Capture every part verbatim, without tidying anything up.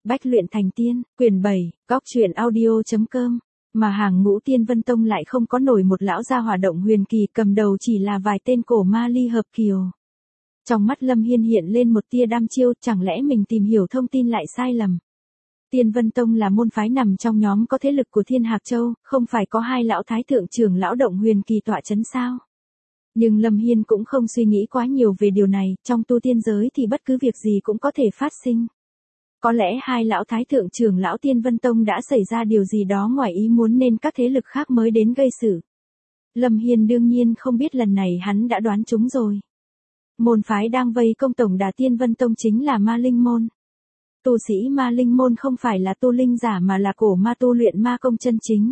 Bách luyện thành tiên, quyển bảy, góc truyện audio.com. Mà hàng ngũ Tiên Vân Tông lại không có nổi một lão gia hỏa động huyền kỳ, cầm đầu chỉ là vài tên cổ ma ly hợp kiều. Trong mắt Lâm Hiên hiện lên một tia đăm chiêu, chẳng lẽ mình tìm hiểu thông tin lại sai lầm. Tiên Vân Tông là môn phái nằm trong nhóm có thế lực của Thiên Hạc Châu, không phải có hai lão thái thượng trưởng lão động huyền kỳ tọa chấn sao? Nhưng Lâm Hiên cũng không suy nghĩ quá nhiều về điều này, trong tu tiên giới thì bất cứ việc gì cũng có thể phát sinh. Có lẽ hai lão thái thượng trưởng lão Tiên Vân Tông đã xảy ra điều gì đó ngoài ý muốn nên các thế lực khác mới đến gây sự. Lâm Hiên đương nhiên không biết lần này hắn đã đoán trúng rồi. Môn phái đang vây công tổng đà Tiên Vân Tông chính là Ma Linh Môn. Tu sĩ Ma Linh Môn không phải là tu linh giả mà là cổ ma tu luyện ma công chân chính.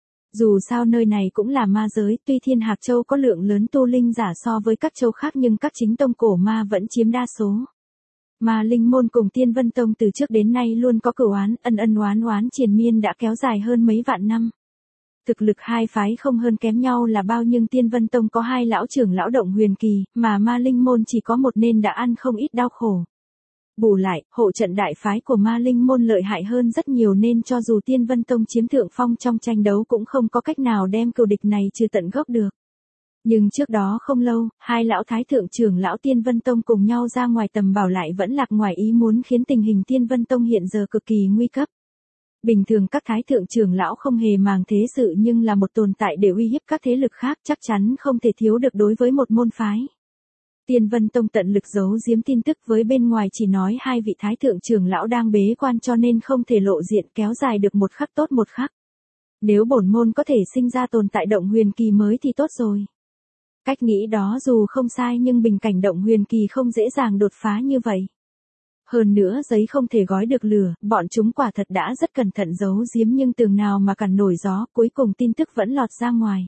Dù sao nơi này cũng là ma giới, tuy Thiên Hạc Châu có lượng lớn tu linh giả so với các châu khác nhưng các chính tông cổ ma vẫn chiếm đa số. Ma Linh Môn cùng Tiên Vân Tông từ trước đến nay luôn có cửu oán, ân ân oán oán triền miên đã kéo dài hơn mấy vạn năm. Thực lực hai phái không hơn kém nhau là bao, nhưng Tiên Vân Tông có hai lão trưởng lão động huyền kỳ, mà Ma Linh Môn chỉ có một nên đã ăn không ít đau khổ. Bù lại, hộ trận đại phái của Ma Linh Môn lợi hại hơn rất nhiều nên cho dù Tiên Vân Tông chiếm thượng phong trong tranh đấu cũng không có cách nào đem cừu địch này trừ tận gốc được. Nhưng trước đó không lâu, hai lão thái thượng trưởng lão Tiên Vân Tông cùng nhau ra ngoài tầm bảo lại vẫn lạc ngoài ý muốn, khiến tình hình Tiên Vân Tông hiện giờ cực kỳ nguy cấp. Bình thường các thái thượng trưởng lão không hề màng thế sự nhưng là một tồn tại để uy hiếp các thế lực khác, chắc chắn không thể thiếu được đối với một môn phái. Tiên Vân Tông tận lực giấu giếm tin tức với bên ngoài, chỉ nói hai vị thái thượng trưởng lão đang bế quan cho nên không thể lộ diện, kéo dài được một khắc tốt một khắc. Nếu bổn môn có thể sinh ra tồn tại động huyền kỳ mới thì tốt rồi. Cách nghĩ đó dù không sai nhưng bình cảnh động huyền kỳ không dễ dàng đột phá như vậy. Hơn nữa giấy không thể gói được lửa, bọn chúng quả thật đã rất cẩn thận giấu giếm nhưng tường nào mà cản nổi gió, cuối cùng tin tức vẫn lọt ra ngoài.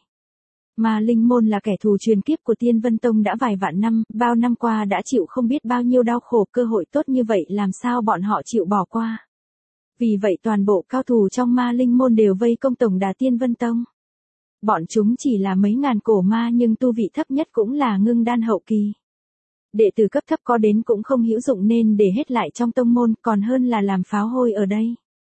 Ma Linh Môn là kẻ thù truyền kiếp của Tiên Vân Tông đã vài vạn năm, bao năm qua đã chịu không biết bao nhiêu đau khổ, cơ hội tốt như vậy làm sao bọn họ chịu bỏ qua. Vì vậy toàn bộ cao thủ trong Ma Linh Môn đều vây công tổng đà Tiên Vân Tông. Bọn chúng chỉ là mấy ngàn cổ ma nhưng tu vị thấp nhất cũng là ngưng đan hậu kỳ. Đệ tử cấp thấp có đến cũng không hữu dụng nên để hết lại trong tông môn, còn hơn là làm pháo hôi ở đây.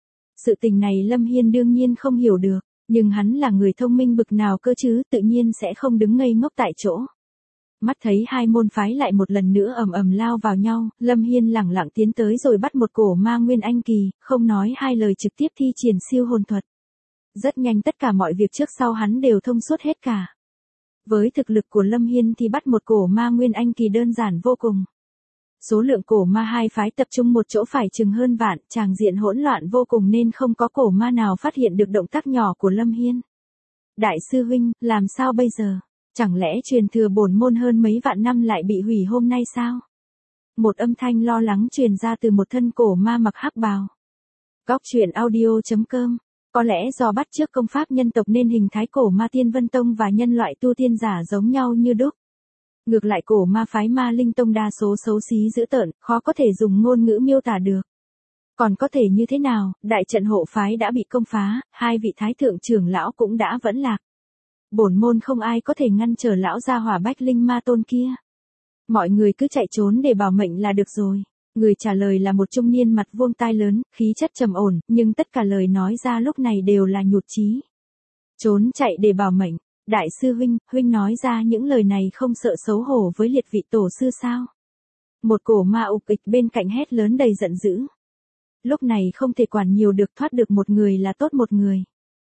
Sự tình này Lâm Hiên đương nhiên không hiểu được, nhưng hắn là người thông minh bực nào cơ chứ, tự nhiên sẽ không đứng ngây ngốc tại chỗ. Mắt thấy hai môn phái lại một lần nữa ầm ầm lao vào nhau, Lâm Hiên lẳng lặng tiến tới rồi bắt một cổ ma nguyên anh kỳ, không nói hai lời trực tiếp thi triển siêu hồn thuật. Rất nhanh tất cả mọi việc trước sau hắn đều thông suốt hết cả. Với thực lực của Lâm Hiên thì bắt một cổ ma nguyên anh kỳ đơn giản vô cùng. Số lượng cổ ma hai phái tập trung một chỗ phải chừng hơn vạn, tràng diện hỗn loạn vô cùng nên không có cổ ma nào phát hiện được động tác nhỏ của Lâm Hiên. Đại sư huynh, làm sao bây giờ? Chẳng lẽ truyền thừa bổn môn hơn mấy vạn năm lại bị hủy hôm nay sao? Một âm thanh lo lắng truyền ra từ một thân cổ ma mặc hắc bào. Góc truyện audio.com. Có lẽ do bắt chước công pháp nhân tộc nên hình thái cổ ma Tiên Vân Tông và nhân loại tu tiên giả giống nhau như đúc. Ngược lại cổ ma phái Ma Linh Tông đa số xấu xí dữ tợn, khó có thể dùng ngôn ngữ miêu tả được. Còn có thể như thế nào, đại trận hộ phái đã bị công phá, hai vị thái thượng trưởng lão cũng đã vẫn lạc. Bổn môn không ai có thể ngăn trở lão gia hỏa Bách Linh Ma Tôn kia. Mọi người cứ chạy trốn để bảo mệnh là được rồi. Người trả lời là một trung niên mặt vuông tai lớn, khí chất trầm ổn, nhưng tất cả lời nói ra lúc này đều là nhụt chí. Trốn chạy để bảo mệnh, đại sư huynh, huynh nói ra những lời này không sợ xấu hổ với liệt vị tổ sư sao? Một cổ ma ục ịch bên cạnh hét lớn đầy giận dữ. Lúc này không thể quản nhiều được, thoát được một người là tốt một người.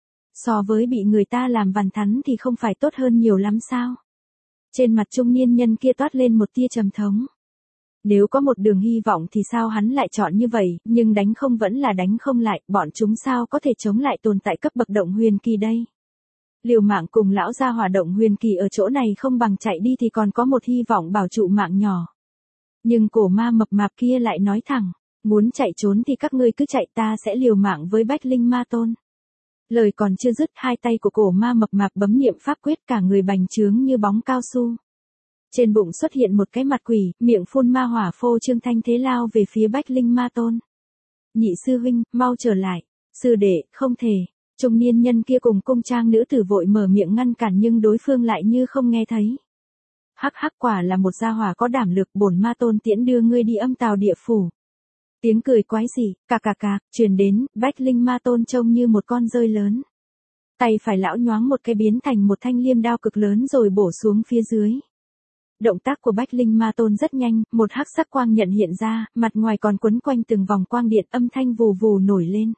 So với bị người ta làm vằn thắn thì không phải tốt hơn nhiều lắm sao? Trên mặt trung niên nhân kia toát lên một tia trầm thống. Nếu có một đường hy vọng thì sao hắn lại chọn như vậy, nhưng đánh không vẫn là đánh không lại, bọn chúng sao có thể chống lại tồn tại cấp bậc động huyền kỳ đây. Liều mạng cùng lão gia hỏa động huyền kỳ ở chỗ này không bằng chạy đi thì còn có một hy vọng bảo trụ mạng nhỏ. Nhưng cổ ma mập mạp kia lại nói thẳng, muốn chạy trốn thì các ngươi cứ chạy, ta sẽ liều mạng với Bách Linh Ma Tôn. Lời còn chưa dứt, hai tay của cổ ma mập mạp bấm niệm pháp quyết, cả người bành trướng như bóng cao su. Trên bụng xuất hiện một cái mặt quỷ, miệng phun ma hỏa phô trương thanh thế lao về phía Bách Linh Ma Tôn. Nhị sư huynh, mau trở lại. Sư đệ, không thể. Trung niên nhân kia cùng cung trang nữ tử vội mở miệng ngăn cản nhưng đối phương lại như không nghe thấy. Hắc hắc, quả là một gia hỏa có đảm lực, bổn Ma Tôn tiễn đưa ngươi đi âm tào địa phủ. Tiếng cười quái dị, cà cà cà, truyền đến, Bách Linh Ma Tôn trông như một con dơi lớn. Tay phải lão nhoáng một cái biến thành một thanh liêm đao cực lớn rồi bổ xuống phía dưới. Động tác của Bách Linh Ma Tôn rất nhanh, một hắc sắc quang nhận hiện ra, mặt ngoài còn quấn quanh từng vòng quang điện, âm thanh vù vù nổi lên.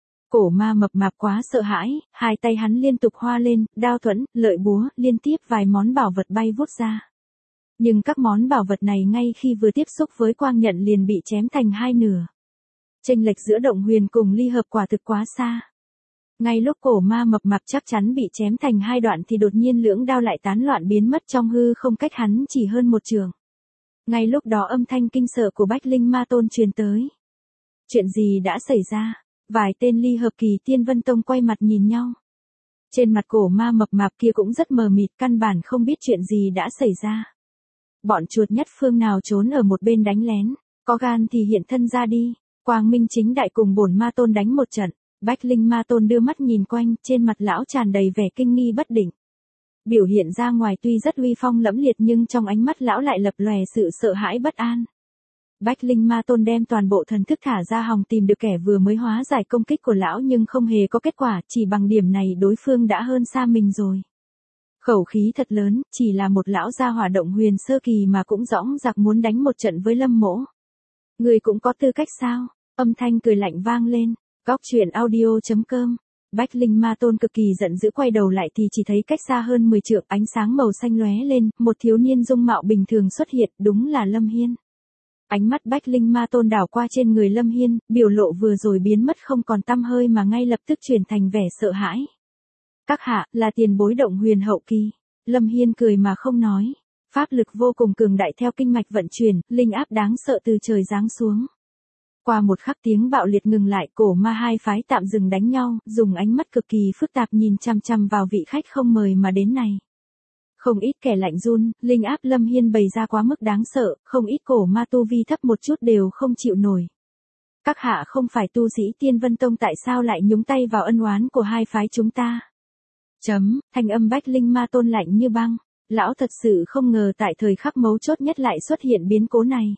Cổ ma mập mạp quá sợ hãi, hai tay hắn liên tục hoa lên, đao thuẫn, lợi búa, liên tiếp vài món bảo vật bay vút ra. Nhưng các món bảo vật này ngay khi vừa tiếp xúc với quang nhận liền bị chém thành hai nửa. Chênh lệch giữa Động Huyền cùng Ly Hợp quả thực quá xa. Ngay lúc cổ ma mập mạp chắc chắn bị chém thành hai đoạn thì đột nhiên lưỡng đao lại tán loạn biến mất trong hư không, cách hắn chỉ hơn một trường. Ngay lúc đó âm thanh kinh sợ của Bách Linh Ma Tôn truyền tới. Chuyện gì đã xảy ra? Vài tên Ly Hợp kỳ Tiên Vân Tông quay mặt nhìn nhau. Trên mặt cổ ma mập mạp kia cũng rất mờ mịt, căn bản không biết chuyện gì đã xảy ra. Bọn chuột nhất phương nào trốn ở một bên đánh lén, có gan thì hiện thân ra đi, quang minh chính đại cùng bổn ma tôn đánh một trận. Bách Linh Ma Tôn đưa mắt nhìn quanh, trên mặt lão tràn đầy vẻ kinh nghi bất định. Biểu hiện ra ngoài tuy rất uy phong lẫm liệt nhưng trong ánh mắt lão lại lập lòe sự sợ hãi bất an. Bách Linh Ma Tôn đem toàn bộ thần thức thả ra hòng tìm được kẻ vừa mới hóa giải công kích của lão nhưng không hề có kết quả, chỉ bằng điểm này đối phương đã hơn xa mình rồi. Khẩu khí thật lớn, chỉ là một lão gia hỏa Động Huyền sơ kỳ mà cũng dõng dạc muốn đánh một trận với Lâm Mỗ. Người cũng có tư cách sao? Âm thanh cười lạnh vang lên. Góc truyện audio chấm com. Bách Linh Ma Tôn cực kỳ giận dữ quay đầu lại thì chỉ thấy cách xa hơn mười trượng ánh sáng màu xanh lóe lên, một thiếu niên dung mạo bình thường xuất hiện, đúng là Lâm Hiên. Ánh mắt Bách Linh Ma Tôn đảo qua trên người Lâm Hiên, biểu lộ vừa rồi biến mất không còn tăm hơi mà ngay lập tức chuyển thành vẻ sợ hãi. Các hạ, là tiền bối Động Huyền hậu kỳ. Lâm Hiên cười mà không nói. Pháp lực vô cùng cường đại theo kinh mạch vận chuyển, linh áp đáng sợ từ trời giáng xuống. Qua một khắc tiếng bạo liệt ngừng lại, cổ ma hai phái tạm dừng đánh nhau, dùng ánh mắt cực kỳ phức tạp nhìn chăm chăm vào vị khách không mời mà đến này. Không ít kẻ lạnh run, linh áp Lâm Hiên bày ra quá mức đáng sợ, không ít cổ ma tu vi thấp một chút đều không chịu nổi. Các hạ không phải tu sĩ Tiên Vân Tông, tại sao lại nhúng tay vào ân oán của hai phái chúng ta? Chấm, thanh âm Bách Linh Ma Tôn lạnh như băng. Lão thật sự không ngờ tại thời khắc mấu chốt nhất lại xuất hiện biến cố này.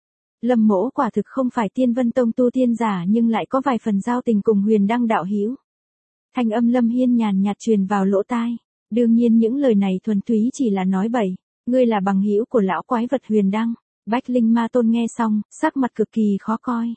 Lâm Mỗ quả thực không phải Tiên Vân Tông tu tiên giả nhưng lại có vài phần giao tình cùng Huyền Đăng đạo hữu. Thanh âm Lâm Hiên nhàn nhạt truyền vào lỗ tai. Đương nhiên những lời này thuần túy chỉ là nói bậy. Ngươi là bằng hữu của lão quái vật Huyền Đăng. Bách Linh Ma Tôn nghe xong, sắc mặt cực kỳ khó coi.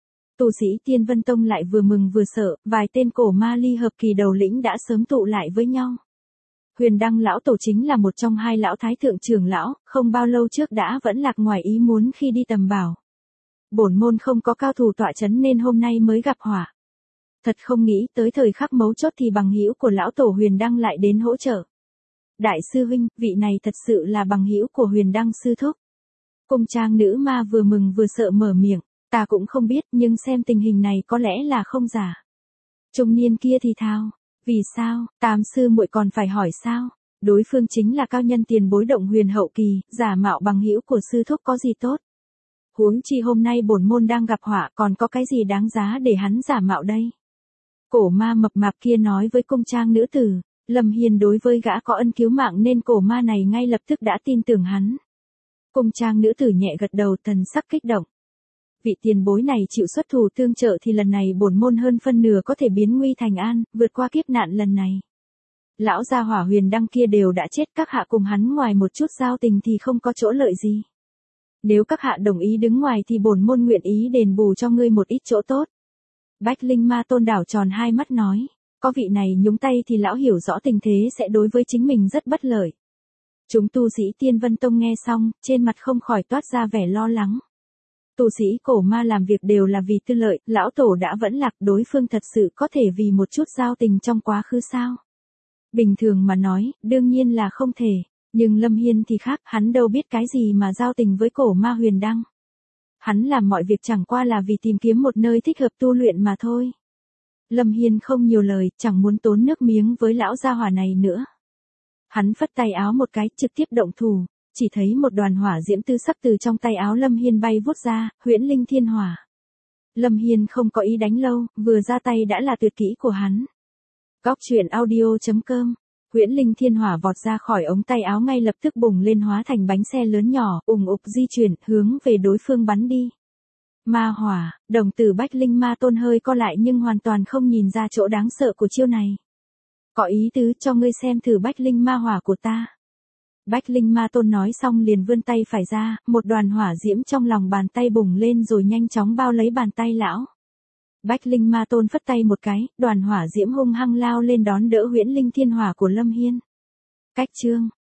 Tu sĩ Tiên Vân Tông lại vừa mừng vừa sợ, vài tên cổ ma Ly Hợp kỳ đầu lĩnh đã sớm tụ lại với nhau. Huyền Đăng lão tổ chính là một trong hai lão thái thượng trưởng lão, không bao lâu trước đã vẫn lạc ngoài ý muốn khi đi tầm bảo. Bổn môn không có cao thủ tọa chấn nên hôm nay mới gặp họa. Thật không nghĩ tới thời khắc mấu chốt thì bằng hữu của lão tổ Huyền Đăng lại đến hỗ trợ. Đại sư huynh, vị này thật sự là bằng hữu của Huyền Đăng sư thúc. Cung trang nữ ma vừa mừng vừa sợ mở miệng, ta cũng không biết nhưng xem tình hình này có lẽ là không giả. Trung niên kia thì thào. Vì sao, Tam sư muội còn phải hỏi sao? Đối phương chính là cao nhân tiền bối Động Huyền hậu kỳ, giả mạo bằng hữu của sư thúc có gì tốt? Huống chi hôm nay bổn môn đang gặp họa, còn có cái gì đáng giá để hắn giả mạo đây? Cổ ma mập mạp kia nói với cung trang nữ tử. Lâm Hiên đối với gã có ân cứu mạng nên cổ ma này ngay lập tức đã tin tưởng hắn. Cung trang nữ tử nhẹ gật đầu, thần sắc kích động. Vị tiền bối này chịu xuất thủ tương trợ thì lần này bổn môn hơn phân nửa có thể biến nguy thành an, vượt qua kiếp nạn lần này. Lão gia hỏa Huyền Đăng kia đều đã chết, các hạ cùng hắn ngoài một chút giao tình thì không có chỗ lợi gì. Nếu các hạ đồng ý đứng ngoài thì bổn môn nguyện ý đền bù cho ngươi một ít chỗ tốt. Bách Linh Ma Tôn đảo tròn hai mắt nói, có vị này nhúng tay thì lão hiểu rõ tình thế sẽ đối với chính mình rất bất lợi. Chúng tu sĩ Tiên Vân Tông nghe xong, trên mặt không khỏi toát ra vẻ lo lắng. Tu sĩ cổ ma làm việc đều là vì tư lợi, lão tổ đã vẫn lạc, đối phương thật sự có thể vì một chút giao tình trong quá khứ sao? Bình thường mà nói, đương nhiên là không thể, nhưng Lâm Hiên thì khác, hắn đâu biết cái gì mà giao tình với cổ ma Huyền Đăng. Hắn làm mọi việc chẳng qua là vì tìm kiếm một nơi thích hợp tu luyện mà thôi. Lâm Hiên không nhiều lời, chẳng muốn tốn nước miếng với lão gia hỏa này nữa. Hắn phất tay áo một cái, trực tiếp động thủ. Chỉ thấy một đoàn hỏa diễm tư sắc từ trong tay áo Lâm Hiên bay vút ra, huyễn linh thiên hỏa. Lâm Hiên không có ý đánh lâu, vừa ra tay đã là tuyệt kỹ của hắn. Góc truyện audio chấm com. Huyễn linh thiên hỏa vọt ra khỏi ống tay áo ngay lập tức bùng lên hóa thành bánh xe lớn nhỏ, ùng ục di chuyển, hướng về đối phương bắn đi. Ma hỏa, đồng tử Bách Linh Ma Tôn hơi co lại nhưng hoàn toàn không nhìn ra chỗ đáng sợ của chiêu này. Có ý tứ cho ngươi xem thử Bách Linh Ma hỏa của ta. Bách Linh Ma Tôn nói xong liền vươn tay phải ra, một đoàn hỏa diễm trong lòng bàn tay bùng lên rồi nhanh chóng bao lấy bàn tay lão. Bách Linh Ma Tôn phất tay một cái, đoàn hỏa diễm hung hăng lao lên đón đỡ Huyễn Linh Thiên Hỏa của Lâm Hiên. Cách chương